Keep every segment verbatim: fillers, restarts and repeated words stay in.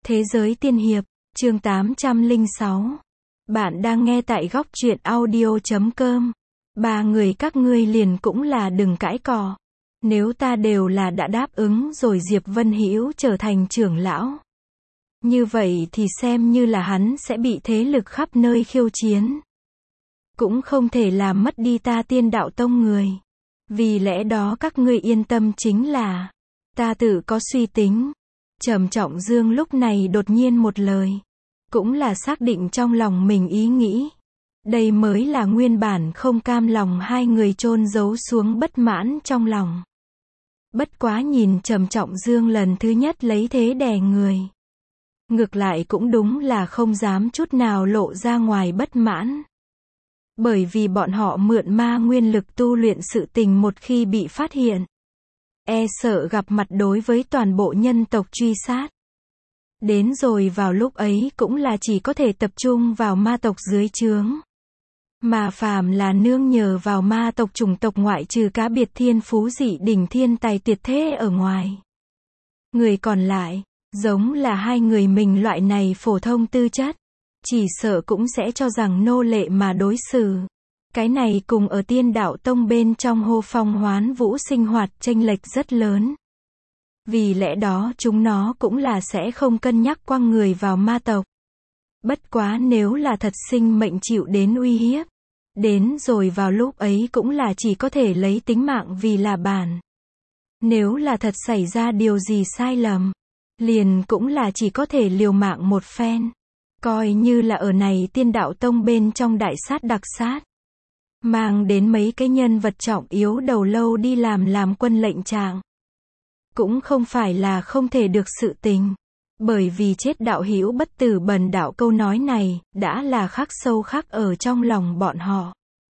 Thế giới tiên hiệp, chương tám trăm lẻ sáu. Bạn đang nghe tại góc truyện audio chấm com. Ba người các ngươi liền cũng là đừng cãi cọ. Nếu ta đều là đã đáp ứng rồi Diệp Vân Hữu trở thành trưởng lão. Như vậy thì xem như là hắn sẽ bị thế lực khắp nơi khiêu chiến. Cũng không thể làm mất đi ta Tiên Đạo Tông người. Vì lẽ đó các ngươi yên tâm, chính là ta tự có suy tính. Trầm Trọng Dương lúc này đột nhiên một lời, cũng là xác định trong lòng mình ý nghĩ. Đây mới là nguyên bản không cam lòng hai người chôn giấu xuống bất mãn trong lòng. Bất quá nhìn Trầm Trọng Dương lần thứ nhất lấy thế đè người, ngược lại cũng đúng là không dám chút nào lộ ra ngoài bất mãn. Bởi vì bọn họ mượn ma nguyên lực tu luyện sự tình một khi bị phát hiện, e sợ gặp mặt đối với toàn bộ nhân tộc truy sát. Đến rồi vào lúc ấy cũng là chỉ có thể tập trung vào ma tộc dưới trướng. Mà phàm là nương nhờ vào ma tộc chủng tộc ngoại trừ cá biệt thiên phú dị đỉnh thiên tài tuyệt thế ở ngoài. Người còn lại, giống là hai người mình loại này phổ thông tư chất, chỉ sợ cũng sẽ cho rằng nô lệ mà đối xử. Cái này cùng ở Tiên Đạo Tông bên trong hô phong hoán vũ sinh hoạt chênh lệch rất lớn. Vì lẽ đó chúng nó cũng là sẽ không cân nhắc quăng người vào ma tộc. Bất quá nếu là thật sinh mệnh chịu đến uy hiếp, đến rồi vào lúc ấy cũng là chỉ có thể lấy tính mạng vì là bản. Nếu là thật xảy ra điều gì sai lầm, liền cũng là chỉ có thể liều mạng một phen. Coi như là ở này Tiên Đạo Tông bên trong đại sát đặc sát. Mang đến mấy cái nhân vật trọng yếu đầu lâu đi làm làm quân lệnh trạng. Cũng không phải là không thể được sự tình. Bởi vì chết đạo hữu bất tử bần đạo câu nói này, đã là khắc sâu khắc ở trong lòng bọn họ.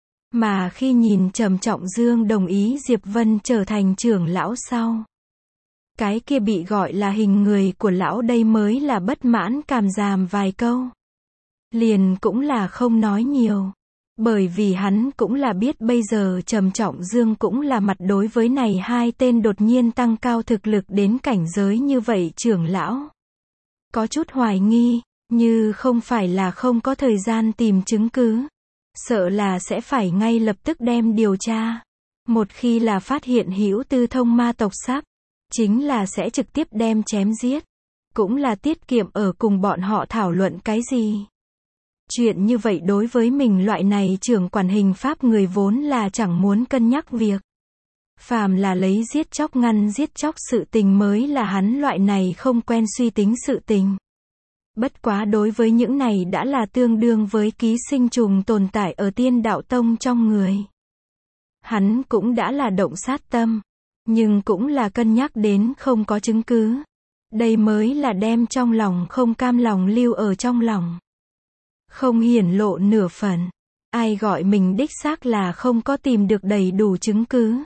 Mà khi nhìn Trầm Trọng Dương đồng ý Diệp Vân trở thành trưởng lão sau, cái kia bị gọi là hình người của lão đây mới là bất mãn cảm giảm vài câu. Liền cũng là không nói nhiều. Bởi vì hắn cũng là biết bây giờ Trầm Trọng Dương cũng là mặt đối với này hai tên đột nhiên tăng cao thực lực đến cảnh giới như vậy trưởng lão. Có chút hoài nghi, như không phải là không có thời gian tìm chứng cứ. Sợ là sẽ phải ngay lập tức đem điều tra. Một khi là phát hiện hữu tư thông ma tộc sắp, chính là sẽ trực tiếp đem chém giết. Cũng là tiết kiệm ở cùng bọn họ thảo luận cái gì. Chuyện như vậy đối với mình loại này trưởng quản hình pháp người vốn là chẳng muốn cân nhắc việc. Phàm là lấy giết chóc ngăn giết chóc sự tình mới là hắn loại này không quen suy tính sự tình. Bất quá đối với những này đã là tương đương với ký sinh trùng tồn tại ở Tiên Đạo Tông trong người. Hắn cũng đã là động sát tâm, nhưng cũng là cân nhắc đến không có chứng cứ. Đây mới là đem trong lòng không cam lòng lưu ở trong lòng. Không hiển lộ nửa phần. Ai gọi mình đích xác là không có tìm được đầy đủ chứng cứ.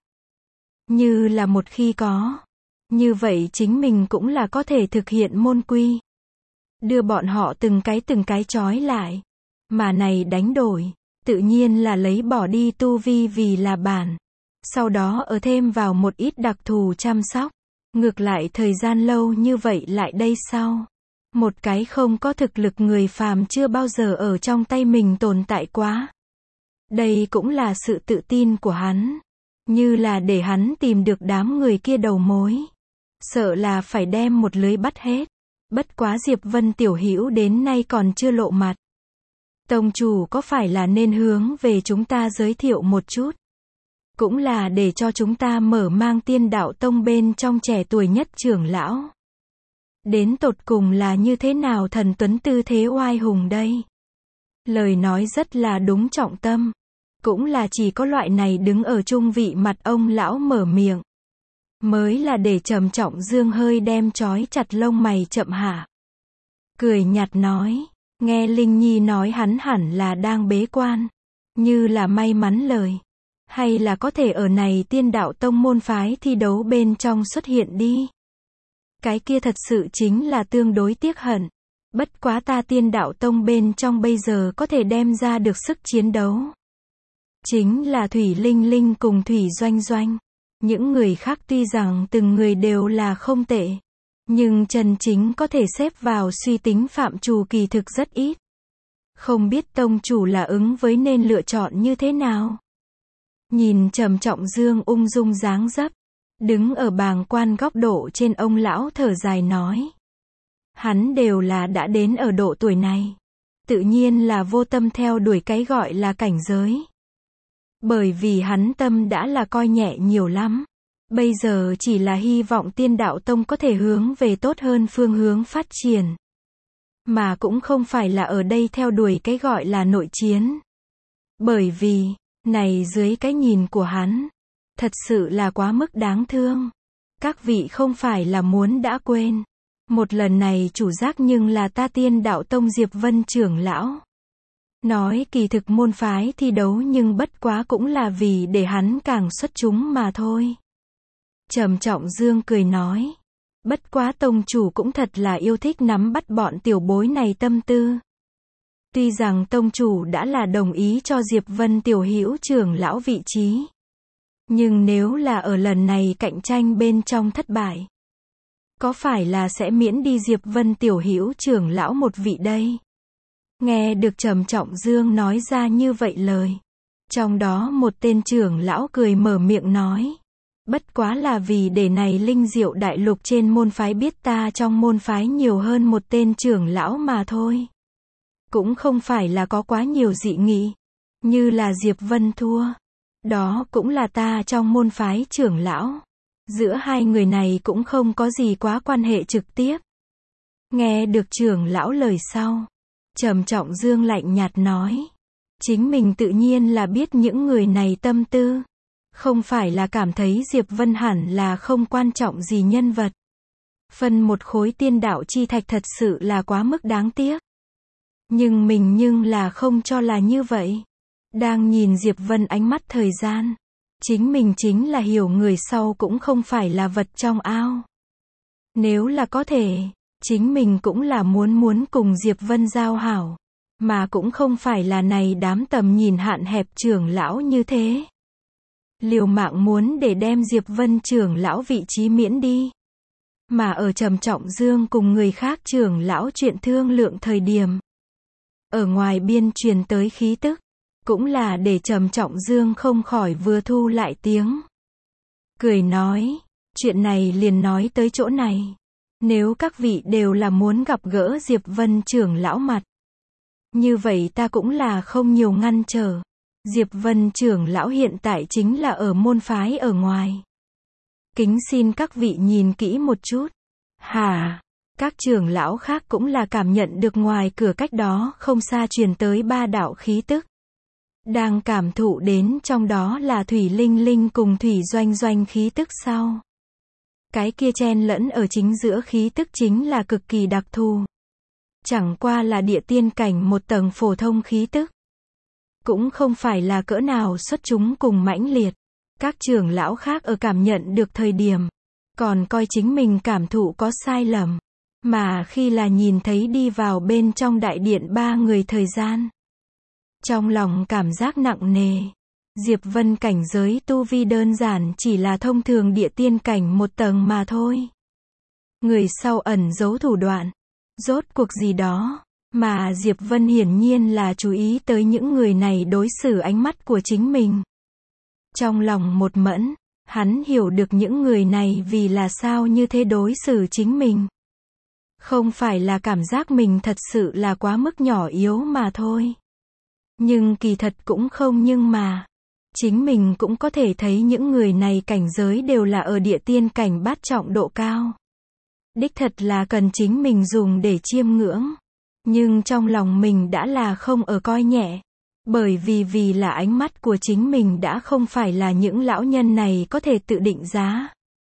Như là một khi có. Như vậy chính mình cũng là có thể thực hiện môn quy. Đưa bọn họ từng cái từng cái trói lại. Mà này đánh đổi, tự nhiên là lấy bỏ đi tu vi vì là bản. Sau đó ở thêm vào một ít đặc thù chăm sóc. Ngược lại thời gian lâu như vậy lại đây sau. Một cái không có thực lực người phàm chưa bao giờ ở trong tay mình tồn tại quá. Đây cũng là sự tự tin của hắn. Như là để hắn tìm được đám người kia đầu mối. Sợ là phải đem một lưới bắt hết. Bất quá Diệp Vân tiểu hữu đến nay còn chưa lộ mặt. Tông chủ có phải là nên hướng về chúng ta giới thiệu một chút? Cũng là để cho chúng ta mở mang Tiên Đạo Tông bên trong trẻ tuổi nhất trưởng lão. Đến tột cùng là như thế nào thần tuấn tư thế oai hùng đây? Lời nói rất là đúng trọng tâm. Cũng là chỉ có loại này đứng ở trung vị mặt ông lão mở miệng. Mới là để Trầm Trọng Dương hơi đem trói chặt lông mày chậm hạ. Cười nhạt nói. Nghe Linh Nhi nói hắn hẳn là đang bế quan. Như là may mắn lời. Hay là có thể ở này Tiên Đạo Tông môn phái thi đấu bên trong xuất hiện đi. Cái kia thật sự chính là tương đối tiếc hận. Bất quá ta Tiên Đạo Tông bên trong bây giờ có thể đem ra được sức chiến đấu. Chính là Thủy Linh Linh cùng Thủy Doanh Doanh. Những người khác tuy rằng từng người đều là không tệ. Nhưng chân chính có thể xếp vào suy tính phạm trù kỳ thực rất ít. Không biết tông chủ là ứng với nên lựa chọn như thế nào? Nhìn Trầm Trọng Dương ung dung dáng dấp, đứng ở bàng quan góc độ trên, ông lão thở dài nói. Hắn đều là đã đến ở độ tuổi này. Tự nhiên là vô tâm theo đuổi cái gọi là cảnh giới. Bởi vì hắn tâm đã là coi nhẹ nhiều lắm. Bây giờ chỉ là hy vọng Tiên Đạo Tông có thể hướng về tốt hơn phương hướng phát triển. Mà cũng không phải là ở đây theo đuổi cái gọi là nội chiến. Bởi vì, này dưới cái nhìn của hắn, thật sự là quá mức đáng thương. Các vị không phải là muốn đã quên. Một lần này chủ giác nhưng là ta Tiên Đạo Tông Diệp Vân trưởng lão. Nói kỳ thực môn phái thi đấu nhưng bất quá cũng là vì để hắn càng xuất chúng mà thôi. Trầm Trọng Dương cười nói. Bất quá tông chủ cũng thật là yêu thích nắm bắt bọn tiểu bối này tâm tư. Tuy rằng tông chủ đã là đồng ý cho Diệp Vân tiểu hữu trưởng lão vị trí. Nhưng nếu là ở lần này cạnh tranh bên trong thất bại, có phải là sẽ miễn đi Diệp Vân tiểu hữu trưởng lão một vị đây? Nghe được Trầm Trọng Dương nói ra như vậy lời. Trong đó một tên trưởng lão cười mở miệng nói. Bất quá là vì để này linh diệu đại lục trên môn phái biết ta trong môn phái nhiều hơn một tên trưởng lão mà thôi. Cũng không phải là có quá nhiều dị nghị. Như là Diệp Vân thua. Đó cũng là ta trong môn phái trưởng lão. Giữa hai người này cũng không có gì quá quan hệ trực tiếp. Nghe được trưởng lão lời sau. Trầm Trọng Dương lạnh nhạt nói. Chính mình tự nhiên là biết những người này tâm tư. Không phải là cảm thấy Diệp Vân hẳn là không quan trọng gì nhân vật. Phân một khối tiên đạo chi thạch thật sự là quá mức đáng tiếc. Nhưng mình nhưng là không cho là như vậy. Đang nhìn Diệp Vân ánh mắt thời gian. Chính mình chính là hiểu người sau cũng không phải là vật trong ao. Nếu là có thể, chính mình cũng là muốn muốn cùng Diệp Vân giao hảo. Mà cũng không phải là này đám tầm nhìn hạn hẹp trưởng lão như thế. Liều mạng muốn để đem Diệp Vân trưởng lão vị trí miễn đi. Mà ở Trầm Trọng Dương cùng người khác trưởng lão chuyện thương lượng thời điểm. Ở ngoài biên truyền tới khí tức. Cũng là để Trầm Trọng Dương không khỏi vừa thu lại tiếng. Cười nói. Chuyện này liền nói tới chỗ này. Nếu các vị đều là muốn gặp gỡ Diệp Vân trưởng lão mặt. Như vậy ta cũng là không nhiều ngăn trở. Diệp Vân trưởng lão hiện tại chính là ở môn phái ở ngoài. Kính xin các vị nhìn kỹ một chút. Hả? Các trưởng lão khác cũng là cảm nhận được ngoài cửa cách đó không xa truyền tới ba đạo khí tức. Đang cảm thụ đến trong đó là Thủy Linh Linh cùng Thủy Doanh Doanh khí tức sau. Cái kia chen lẫn ở chính giữa khí tức chính là cực kỳ đặc thù. Chẳng qua là địa tiên cảnh một tầng phổ thông khí tức. Cũng không phải là cỡ nào xuất chúng cùng mãnh liệt. Các trưởng lão khác ở cảm nhận được thời điểm. Còn coi chính mình cảm thụ có sai lầm. Mà khi là nhìn thấy đi vào bên trong đại điện ba người thời gian. Trong lòng cảm giác nặng nề. Diệp Vân cảnh giới tu vi đơn giản chỉ là thông thường địa tiên cảnh một tầng mà thôi. Người sau ẩn giấu thủ đoạn. Rốt cuộc gì đó. Mà Diệp Vân hiển nhiên là chú ý tới những người này đối xử ánh mắt của chính mình. Trong lòng một mẫn, hắn hiểu được những người này vì là sao như thế đối xử chính mình. Không phải là cảm giác mình thật sự là quá mức nhỏ yếu mà thôi. Nhưng kỳ thật cũng không nhưng mà. Chính mình cũng có thể thấy những người này cảnh giới đều là ở địa tiên cảnh bát trọng độ cao. Đích thật là cần chính mình dùng để chiêm ngưỡng. Nhưng trong lòng mình đã là không ở coi nhẹ. Bởi vì vì là ánh mắt của chính mình đã không phải là những lão nhân này có thể tự định giá.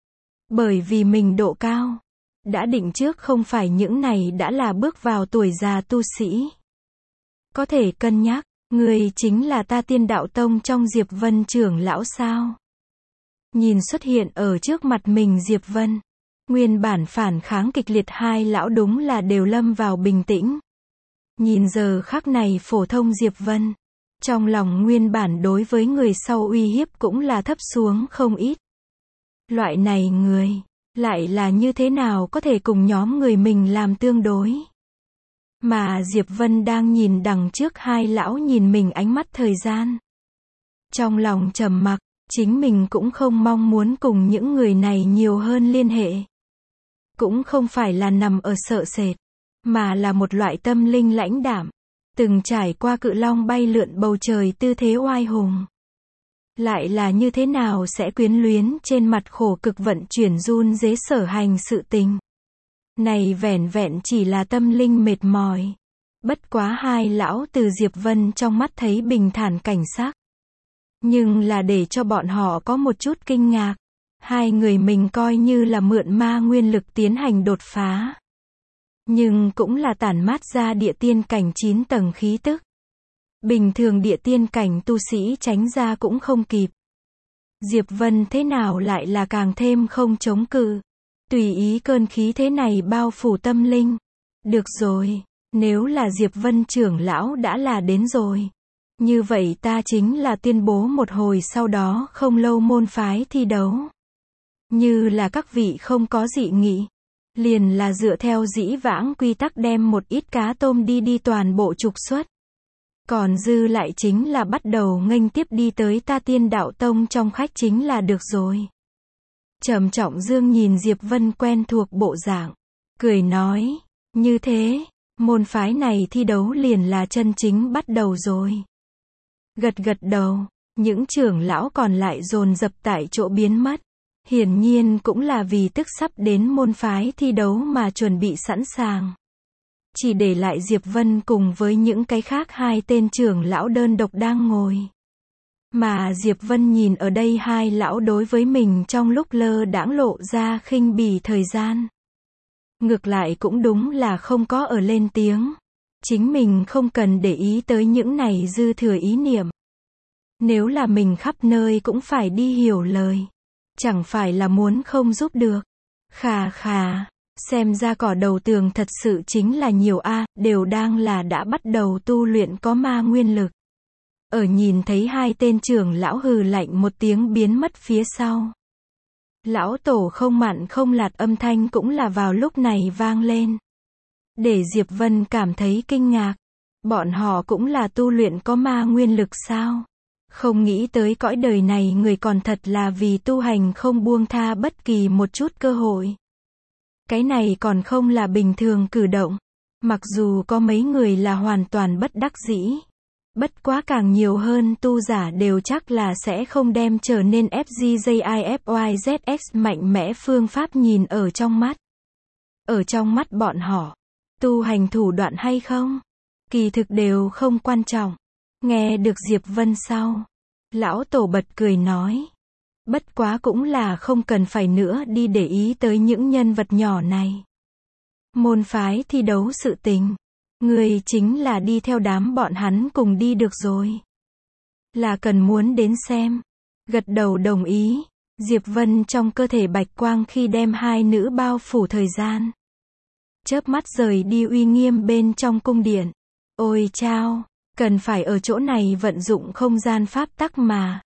Bởi vì mình độ cao. Đã định trước không phải những này đã là bước vào tuổi già tu sĩ. Có thể cân nhắc, người chính là ta Tiên Đạo Tông trong Diệp Vân trưởng lão sao? Nhìn xuất hiện ở trước mặt mình Diệp Vân. Nguyên bản phản kháng kịch liệt hai lão đúng là đều lâm vào bình tĩnh. Nhìn giờ khắc này phổ thông Diệp Vân. Trong lòng nguyên bản đối với người sau uy hiếp cũng là thấp xuống không ít. Loại này người, lại là như thế nào có thể cùng nhóm người mình làm tương đối. Mà Diệp Vân đang nhìn đằng trước hai lão nhìn mình ánh mắt thời gian. Trong lòng trầm mặc, chính mình cũng không mong muốn cùng những người này nhiều hơn liên hệ. Cũng không phải là nằm ở sợ sệt, mà là một loại tâm linh lãnh đạm, từng trải qua cự long bay lượn bầu trời tư thế oai hùng. Lại là như thế nào sẽ quyến luyến trên mặt khổ cực vận chuyển run rế sở hành sự tình. Này vẻn vẹn chỉ là tâm linh mệt mỏi. Bất quá hai lão từ Diệp Vân trong mắt thấy bình thản cảnh sắc. Nhưng là để cho bọn họ có một chút kinh ngạc. Hai người mình coi như là mượn ma nguyên lực tiến hành đột phá. Nhưng cũng là tản mát ra địa tiên cảnh chín tầng khí tức. Bình thường địa tiên cảnh tu sĩ tránh ra cũng không kịp. Diệp Vân thế nào lại là càng thêm không chống cự. Tùy ý cơn khí thế này bao phủ tâm linh. Được rồi, nếu là Diệp Vân trưởng lão đã là đến rồi. Như vậy ta chính là tuyên bố một hồi sau đó không lâu môn phái thi đấu. Như là các vị không có dị nghị. Liền là dựa theo dĩ vãng quy tắc đem một ít cá tôm đi đi toàn bộ trục xuất. Còn dư lại chính là bắt đầu nghênh tiếp đi tới ta Tiên Đạo Tông trong khách chính là được rồi. Trầm Trọng Dương nhìn Diệp Vân quen thuộc bộ dạng, cười nói, như thế, môn phái này thi đấu liền là chân chính bắt đầu rồi. Gật gật đầu, những trưởng lão còn lại dồn dập tại chỗ biến mất. Hiển nhiên cũng là vì tức sắp đến môn phái thi đấu mà chuẩn bị sẵn sàng. Chỉ để lại Diệp Vân cùng với những cái khác hai tên trưởng lão đơn độc đang ngồi. Mà Diệp Vân nhìn ở đây hai lão đối với mình trong lúc lơ đãng lộ ra khinh bỉ thời gian. Ngược lại cũng đúng là không có ở lên tiếng. Chính mình không cần để ý tới những này dư thừa ý niệm. Nếu là mình khắp nơi cũng phải đi hiểu lời. Chẳng phải là muốn không giúp được. Khà khà, xem ra cỏ đầu tường thật sự chính là nhiều a, đều đang là đã bắt đầu tu luyện có ma nguyên lực. Ở nhìn thấy hai tên trưởng lão hừ lạnh một tiếng biến mất phía sau. Lão tổ không mặn không lạt âm thanh cũng là vào lúc này vang lên. Để Diệp Vân cảm thấy kinh ngạc. Bọn họ cũng là tu luyện có ma nguyên lực sao? Không nghĩ tới cõi đời này người còn thật là vì tu hành không buông tha bất kỳ một chút cơ hội. Cái này còn không là bình thường cử động. Mặc dù có mấy người là hoàn toàn bất đắc dĩ. Bất quá càng nhiều hơn tu giả đều chắc là sẽ không đem trở nên ép giê i ép i zét ích mạnh mẽ phương pháp nhìn ở trong mắt. Ở trong mắt bọn họ, tu hành thủ đoạn hay không? Kỳ thực đều không quan trọng. Nghe được Diệp Vân sau, lão tổ bật cười nói. Bất quá cũng là không cần phải nữa đi để ý tới những nhân vật nhỏ này. Môn phái thi đấu sự tình. Người chính là đi theo đám bọn hắn cùng đi được rồi. Là cần muốn đến xem. Gật đầu đồng ý. Diệp Vân trong cơ thể bạch quang khi đem hai nữ bao phủ thời gian. Chớp mắt rời đi uy nghiêm bên trong cung điện. Ôi chao, cần phải ở chỗ này vận dụng không gian pháp tắc mà.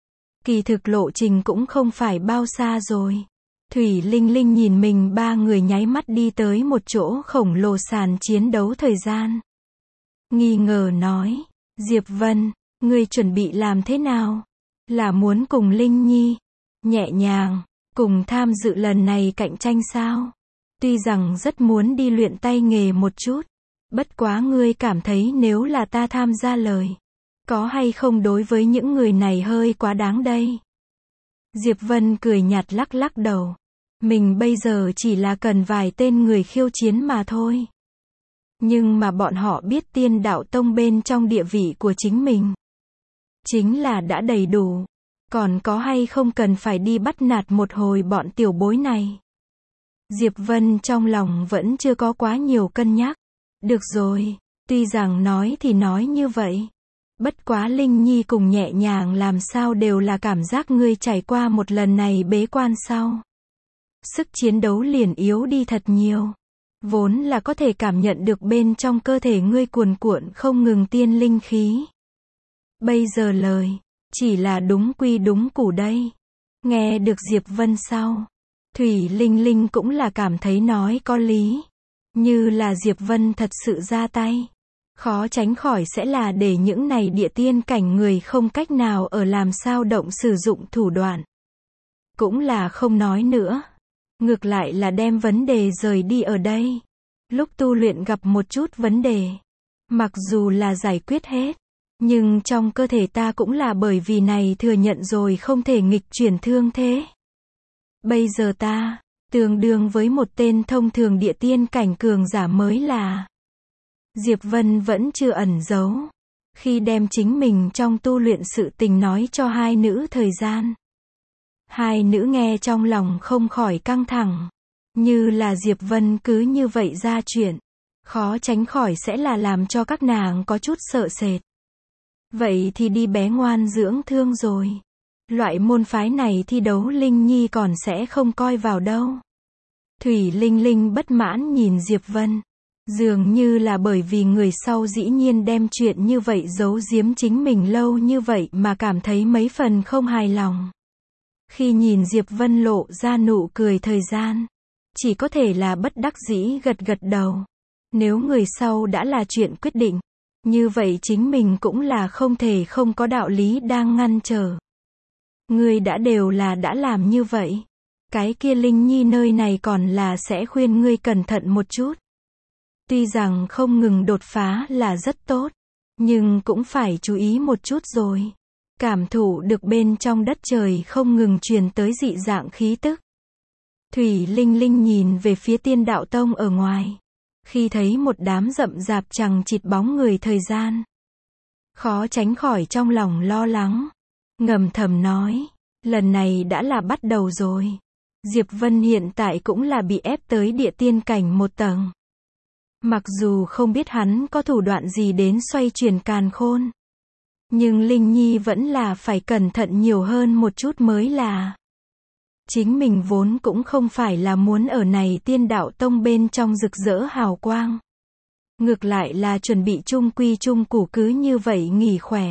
Kỳ thực lộ trình cũng không phải bao xa rồi. Thủy Linh Linh nhìn mình ba người nháy mắt đi tới một chỗ khổng lồ sàn chiến đấu thời gian. Nghi ngờ nói, Diệp Vân, ngươi chuẩn bị làm thế nào? Là muốn cùng Linh Nhi, nhẹ nhàng, cùng tham dự lần này cạnh tranh sao? Tuy rằng rất muốn đi luyện tay nghề một chút. Bất quá ngươi cảm thấy nếu là ta tham gia lời. Có hay không đối với những người này hơi quá đáng đây? Diệp Vân cười nhạt lắc lắc đầu. Mình bây giờ chỉ là cần vài tên người khiêu chiến mà thôi. Nhưng mà bọn họ biết Tiên Đạo Tông bên trong địa vị của chính mình. Chính là đã đầy đủ. Còn có hay không cần phải đi bắt nạt một hồi bọn tiểu bối này. Diệp Vân trong lòng vẫn chưa có quá nhiều cân nhắc. Được rồi, tuy rằng nói thì nói như vậy. Bất quá Linh Nhi cùng nhẹ nhàng làm sao đều là cảm giác ngươi trải qua một lần này bế quan sau. Sức chiến đấu liền yếu đi thật nhiều. Vốn là có thể cảm nhận được bên trong cơ thể ngươi cuồn cuộn không ngừng tiên linh khí. Bây giờ lời, chỉ là đúng quy đúng củ đây. Nghe được Diệp Vân sau. Thủy Linh Linh cũng là cảm thấy nói có lý. Như là Diệp Vân thật sự ra tay. Khó tránh khỏi sẽ là để những này địa tiên cảnh người không cách nào ở làm sao động sử dụng thủ đoạn. Cũng là không nói nữa. Ngược lại là đem vấn đề rời đi ở đây. Lúc tu luyện gặp một chút vấn đề. Mặc dù là giải quyết hết. Nhưng trong cơ thể ta cũng là bởi vì này thừa nhận rồi không thể nghịch chuyển thương thế. Bây giờ ta, tương đương với một tên thông thường địa tiên cảnh cường giả mới là. Diệp Vân vẫn chưa ẩn giấu. Khi đem chính mình trong tu luyện sự tình nói cho hai nữ thời gian. Hai nữ nghe trong lòng không khỏi căng thẳng. Như là Diệp Vân cứ như vậy ra chuyện. Khó tránh khỏi sẽ là làm cho các nàng có chút sợ sệt. Vậy thì đi bé ngoan dưỡng thương rồi. Loại môn phái này thi đấu Linh Nhi còn sẽ không coi vào đâu. Thủy Linh Linh bất mãn nhìn Diệp Vân. Dường như là bởi vì người sau dĩ nhiên đem chuyện như vậy giấu giếm chính mình lâu như vậy mà cảm thấy mấy phần không hài lòng. Khi nhìn Diệp Vân lộ ra nụ cười thời gian, chỉ có thể là bất đắc dĩ gật gật đầu. Nếu người sau đã là chuyện quyết định, như vậy chính mình cũng là không thể không có đạo lý đang ngăn trở. Ngươi đã đều là đã làm như vậy. Cái kia Linh Nhi nơi này còn là sẽ khuyên ngươi cẩn thận một chút. Tuy rằng không ngừng đột phá là rất tốt, nhưng cũng phải chú ý một chút rồi. Cảm thụ được bên trong đất trời không ngừng truyền tới dị dạng khí tức. Thủy Linh Linh nhìn về phía Tiên Đạo Tông ở ngoài. Khi thấy một đám rậm rạp chằng chịt bóng người thời gian. Khó tránh khỏi trong lòng lo lắng. Ngầm thầm nói, lần này đã là bắt đầu rồi. Diệp Vân hiện tại cũng là bị ép tới địa tiên cảnh một tầng. Mặc dù không biết hắn có thủ đoạn gì đến xoay chuyển càn khôn. Nhưng Linh Nhi vẫn là phải cẩn thận nhiều hơn một chút mới là. Chính mình vốn cũng không phải là muốn ở này Tiên Đạo Tông bên trong rực rỡ hào quang. Ngược lại là chuẩn bị chung quy chung củ cứ như vậy nghỉ khỏe.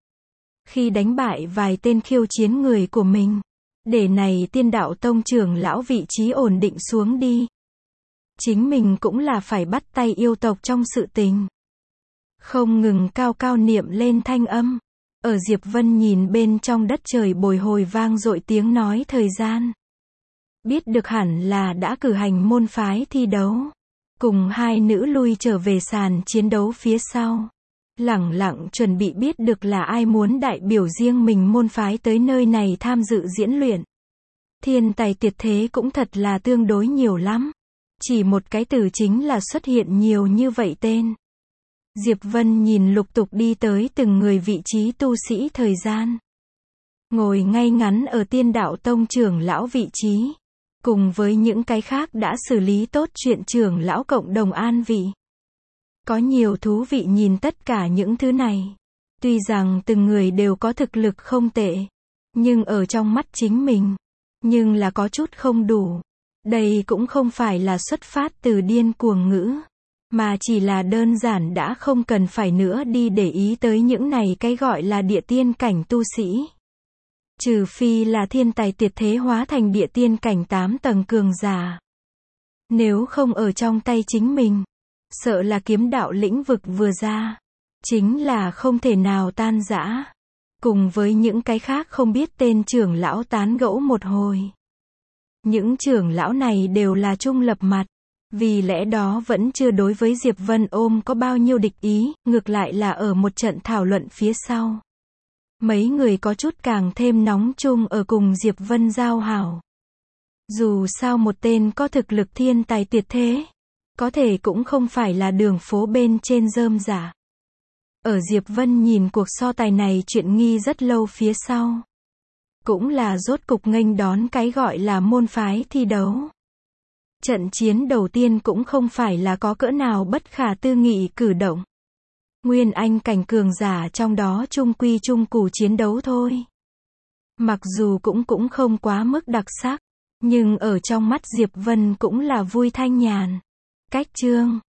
Khi đánh bại vài tên khiêu chiến người của mình, để này Tiên Đạo Tông trưởng lão vị trí ổn định xuống đi. Chính mình cũng là phải bắt tay yêu tộc trong sự tình. Không ngừng cao cao niệm lên thanh âm. Ở Diệp Vân nhìn bên trong đất trời bồi hồi vang dội tiếng nói thời gian. Biết được hẳn là đã cử hành môn phái thi đấu. Cùng hai nữ lui trở về sàn chiến đấu phía sau. Lẳng lặng chuẩn bị biết được là ai muốn đại biểu riêng mình môn phái tới nơi này tham dự diễn luyện. Thiên tài tuyệt thế cũng thật là tương đối nhiều lắm. Chỉ một cái từ chính là xuất hiện nhiều như vậy tên. Diệp Vân nhìn lục tục đi tới từng người vị trí tu sĩ thời gian. Ngồi ngay ngắn ở Tiên Đạo Tông trưởng lão vị trí. Cùng với những cái khác đã xử lý tốt chuyện trưởng lão cộng đồng an vị. Có nhiều thú vị nhìn tất cả những thứ này. Tuy rằng từng người đều có thực lực không tệ. Nhưng ở trong mắt chính mình. Nhưng là có chút không đủ. Đây cũng không phải là xuất phát từ điên cuồng ngữ. Mà chỉ là đơn giản đã không cần phải nữa đi để ý tới những này cái gọi là địa tiên cảnh tu sĩ. Trừ phi là thiên tài tuyệt thế hóa thành địa tiên cảnh tám tầng cường giả. Nếu không ở trong tay chính mình, sợ là kiếm đạo lĩnh vực vừa ra, chính là không thể nào tan rã. Cùng với những cái khác không biết tên trưởng lão tán gẫu một hồi. Những trưởng lão này đều là trung lập mặt. Vì lẽ đó vẫn chưa đối với Diệp Vân ôm có bao nhiêu địch ý, ngược lại là ở một trận thảo luận phía sau. Mấy người có chút càng thêm nóng chung ở cùng Diệp Vân giao hảo. Dù sao một tên có thực lực thiên tài tuyệt thế, có thể cũng không phải là đường phố bên trên rơm rả. Ở Diệp Vân nhìn cuộc so tài này chuyện nghi rất lâu phía sau. Cũng là rốt cục nghênh đón cái gọi là môn phái thi đấu. Trận chiến đầu tiên cũng không phải là có cỡ nào bất khả tư nghị cử động. Nguyên anh cảnh cường giả trong đó trung quy trung củ chiến đấu thôi. Mặc dù cũng cũng không quá mức đặc sắc, nhưng ở trong mắt Diệp Vân cũng là vui thanh nhàn. Cách chương